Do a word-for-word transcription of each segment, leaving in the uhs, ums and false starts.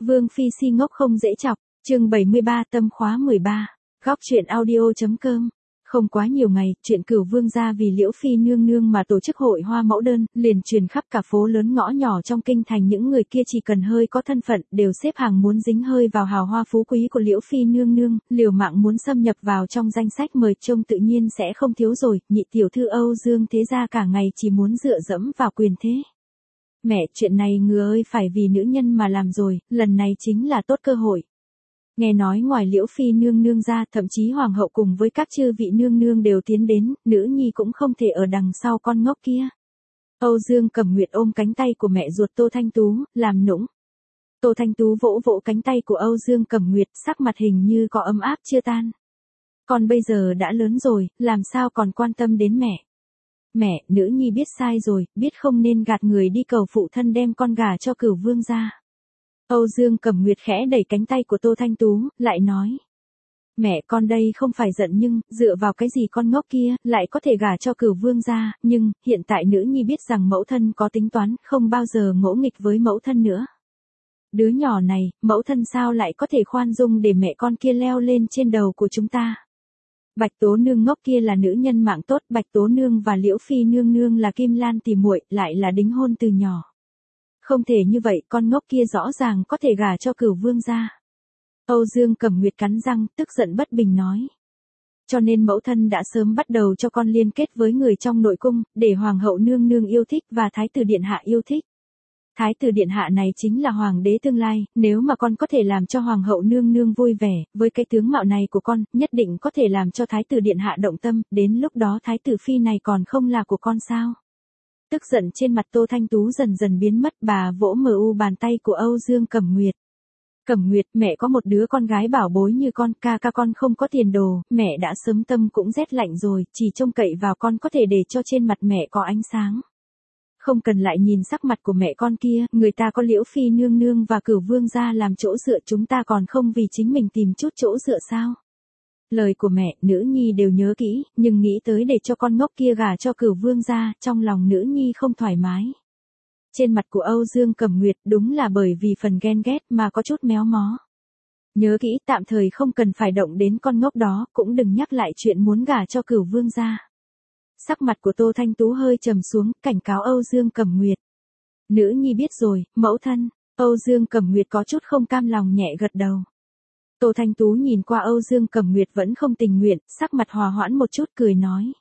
Vương phi si ngốc không dễ chọc, chương bảy mươi ba tâm khóa mười ba, góc truyện audio.com. Không quá nhiều ngày, chuyện Cửu Vương gia vì Liễu phi nương nương mà tổ chức hội hoa mẫu đơn, liền truyền khắp cả phố lớn ngõ nhỏ trong kinh thành. Những người kia chỉ cần hơi có thân phận, đều xếp hàng muốn dính hơi vào hào hoa phú quý của Liễu phi nương nương, liều mạng muốn xâm nhập vào trong danh sách mời trông tự nhiên sẽ không thiếu rồi. Nhị tiểu thư Âu Dương thế gia cả ngày chỉ muốn dựa dẫm vào quyền thế. Mẹ, chuyện này ngừa ơi phải vì nữ nhân mà làm rồi, lần này chính là tốt cơ hội. Nghe nói ngoài Liễu phi nương nương ra, thậm chí hoàng hậu cùng với các chư vị nương nương đều tiến đến, nữ nhi cũng không thể ở đằng sau con ngốc kia. Âu Dương Cẩm Nguyệt ôm cánh tay của mẹ ruột Tô Thanh Tú, làm nũng. Tô Thanh Tú vỗ vỗ cánh tay của Âu Dương Cẩm Nguyệt, sắc mặt hình như có ấm áp chưa tan. Con bây giờ đã lớn rồi, làm sao còn quan tâm đến mẹ. Mẹ, nữ nhi biết sai rồi, biết không nên gạt người đi cầu phụ thân đem con gà cho Cửu Vương gia. Âu Dương Cẩm Nguyệt khẽ đẩy cánh tay của Tô Thanh Tú, lại nói. Mẹ, con đây không phải giận nhưng, dựa vào cái gì con ngốc kia, lại có thể gả cho Cửu Vương gia, nhưng, hiện tại nữ nhi biết rằng mẫu thân có tính toán, không bao giờ ngỗ nghịch với mẫu thân nữa. Đứa nhỏ này, mẫu thân sao lại có thể khoan dung để mẹ con kia leo lên trên đầu của chúng ta. Bạch Tố Nương ngốc kia là nữ nhân mạng tốt, Bạch Tố Nương và Liễu phi nương nương là kim lan tỉ muội, lại là đính hôn từ nhỏ. Không thể như vậy, con ngốc kia rõ ràng có thể gả cho Cửu Vương gia. Âu Dương Cẩm Nguyệt cắn răng, tức giận bất bình nói. Cho nên mẫu thân đã sớm bắt đầu cho con liên kết với người trong nội cung, để hoàng hậu nương nương yêu thích và thái tử điện hạ yêu thích. Thái tử điện hạ này chính là hoàng đế tương lai, nếu mà con có thể làm cho hoàng hậu nương nương vui vẻ, với cái tướng mạo này của con, nhất định có thể làm cho thái tử điện hạ động tâm, đến lúc đó thái tử phi này còn không là của con sao. Tức giận trên mặt Tô Thanh Tú dần dần biến mất, bà vỗ mờ u bàn tay của Âu Dương Cẩm Nguyệt. Cẩm Nguyệt, mẹ có một đứa con gái bảo bối như con, ca ca con không có tiền đồ, mẹ đã sớm tâm cũng rét lạnh rồi, chỉ trông cậy vào con có thể để cho trên mặt mẹ có ánh sáng. Không cần lại nhìn sắc mặt của mẹ con kia, người ta có Liễu phi nương nương và Cửu Vương gia làm chỗ dựa, chúng ta còn không vì chính mình tìm chút chỗ dựa sao? Lời của mẹ, nữ nhi đều nhớ kỹ, nhưng nghĩ tới để cho con ngốc kia gả cho Cửu Vương gia, trong lòng nữ nhi không thoải mái. Trên mặt của Âu Dương Cẩm Nguyệt đúng là bởi vì phần ghen ghét mà có chút méo mó. Nhớ kỹ, tạm thời không cần phải động đến con ngốc đó, cũng đừng nhắc lại chuyện muốn gả cho Cửu Vương gia. Sắc mặt của Tô Thanh Tú hơi trầm xuống, cảnh cáo Âu Dương Cẩm Nguyệt. Nữ nhi biết rồi, mẫu thân. Âu Dương Cẩm Nguyệt có chút không cam lòng nhẹ gật đầu. Tô Thanh Tú nhìn qua Âu Dương Cẩm Nguyệt vẫn không tình nguyện, sắc mặt hòa hoãn một chút cười nói.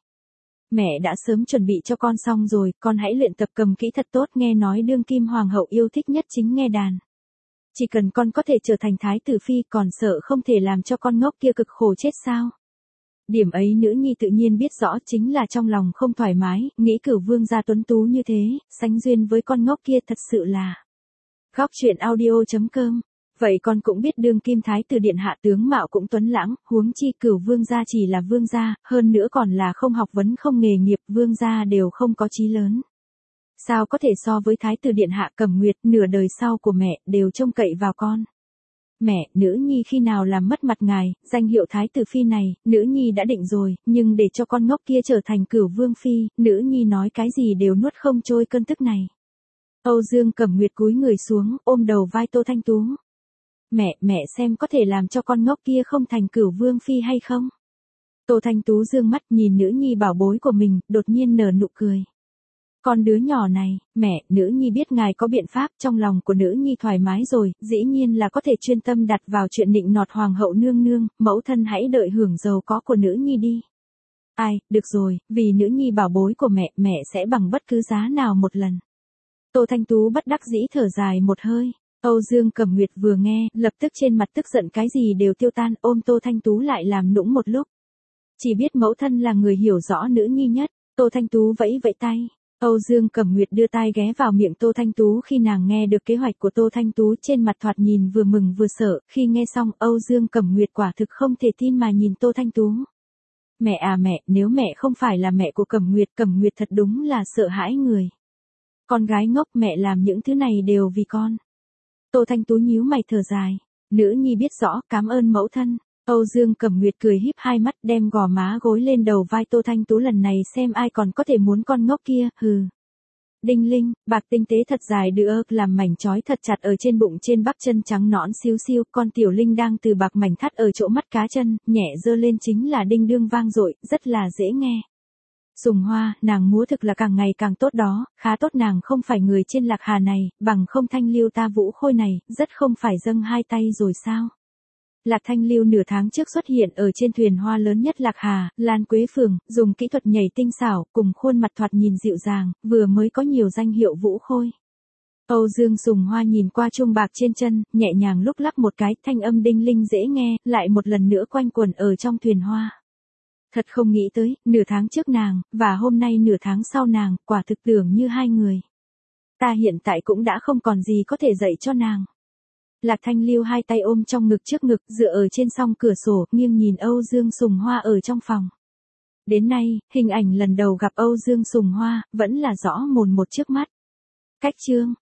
Mẹ đã sớm chuẩn bị cho con xong rồi, con hãy luyện tập cầm kỹ thật tốt, nghe nói đương kim hoàng hậu yêu thích nhất chính nghe đàn. Chỉ cần con có thể trở thành thái tử phi, còn sợ không thể làm cho con ngốc kia cực khổ chết sao. Điểm ấy nữ nhi tự nhiên biết rõ, chính là trong lòng không thoải mái, nghĩ Cửu Vương gia tuấn tú như thế, sánh duyên với con ngốc kia thật sự là. Góc truyện audio.com. Vậy con cũng biết đương kim thái tử điện hạ tướng mạo cũng tuấn lãng, huống chi Cửu Vương gia chỉ là vương gia, hơn nữa còn là không học vấn không nghề nghiệp, vương gia đều không có chí lớn. Sao có thể so với thái tử điện hạ? Cẩm Nguyệt, nửa đời sau của mẹ đều trông cậy vào con. Mẹ, nữ nhi khi nào làm mất mặt ngài, danh hiệu thái tử phi này, nữ nhi đã định rồi, nhưng để cho con ngốc kia trở thành Cửu Vương phi, nữ nhi nói cái gì đều nuốt không trôi cơn tức này. Âu Dương Cẩm Nguyệt cúi người xuống, ôm đầu vai Tô Thanh Tú. Mẹ, mẹ xem có thể làm cho con ngốc kia không thành Cửu Vương phi hay không? Tô Thanh Tú dương mắt nhìn nữ nhi bảo bối của mình, đột nhiên nở nụ cười. Con đứa nhỏ này, mẹ, nữ nhi biết ngài có biện pháp, trong lòng của nữ nhi thoải mái rồi, dĩ nhiên là có thể chuyên tâm đặt vào chuyện nịnh nọt hoàng hậu nương nương, mẫu thân hãy đợi hưởng giàu có của nữ nhi đi. Ai, được rồi, vì nữ nhi bảo bối của mẹ, mẹ sẽ bằng bất cứ giá nào một lần. Tô Thanh Tú bất đắc dĩ thở dài một hơi. Âu Dương Cẩm Nguyệt vừa nghe, lập tức trên mặt tức giận cái gì đều tiêu tan, ôm Tô Thanh Tú lại làm nũng một lúc. Chỉ biết mẫu thân là người hiểu rõ nữ nhi nhất, Tô Thanh Tú vẫy vẫy tay. Âu Dương Cẩm Nguyệt đưa tai ghé vào miệng Tô Thanh Tú khi nàng nghe được kế hoạch của Tô Thanh Tú, trên mặt thoạt nhìn vừa mừng vừa sợ, khi nghe xong Âu Dương Cẩm Nguyệt quả thực không thể tin mà nhìn Tô Thanh Tú. Mẹ à mẹ, nếu mẹ không phải là mẹ của Cẩm Nguyệt, Cẩm Nguyệt thật đúng là sợ hãi người. Con gái ngốc, mẹ làm những thứ này đều vì con. Tô Thanh Tú nhíu mày thở dài, nữ nhi biết rõ, cảm ơn mẫu thân. Âu Dương Cẩm Nguyệt cười híp hai mắt, đem gò má gối lên đầu vai Tô Thanh Tú, lần này xem ai còn có thể muốn con ngốc kia, hừ. Đinh linh, bạc tinh tế thật dài đưa làm mảnh trói thật chặt ở trên bụng trên bắp chân trắng nõn xíu xiu, con tiểu linh đang từ bạc mảnh thắt ở chỗ mắt cá chân, nhẹ dơ lên chính là đinh đương vang dội, rất là dễ nghe. Sùng Hoa, nàng múa thực là càng ngày càng tốt đó, khá tốt nàng không phải người trên Lạc Hà này, bằng không Thanh Lưu ta Vũ Khôi này, rất không phải dâng hai tay rồi sao? Lạc Thanh Lưu nửa tháng trước xuất hiện ở trên thuyền hoa lớn nhất Lạc Hà, Lan Quế Phường, dùng kỹ thuật nhảy tinh xảo, cùng khuôn mặt thoạt nhìn dịu dàng, vừa mới có nhiều danh hiệu Vũ Khôi. Âu Dương Sùng Hoa nhìn qua chuông bạc trên chân, nhẹ nhàng lúc lắc một cái, thanh âm đinh linh dễ nghe, lại một lần nữa quanh quẩn ở trong thuyền hoa. Thật không nghĩ tới, nửa tháng trước nàng, và hôm nay nửa tháng sau nàng, quả thực tưởng như hai người. Ta hiện tại cũng đã không còn gì có thể dạy cho nàng. Lạc Thanh Lưu hai tay ôm trong ngực trước ngực, dựa ở trên song cửa sổ, nghiêng nhìn Âu Dương Sùng Hoa ở trong phòng. Đến nay, hình ảnh lần đầu gặp Âu Dương Sùng Hoa, vẫn là rõ mồn một trước mắt. Cách chương,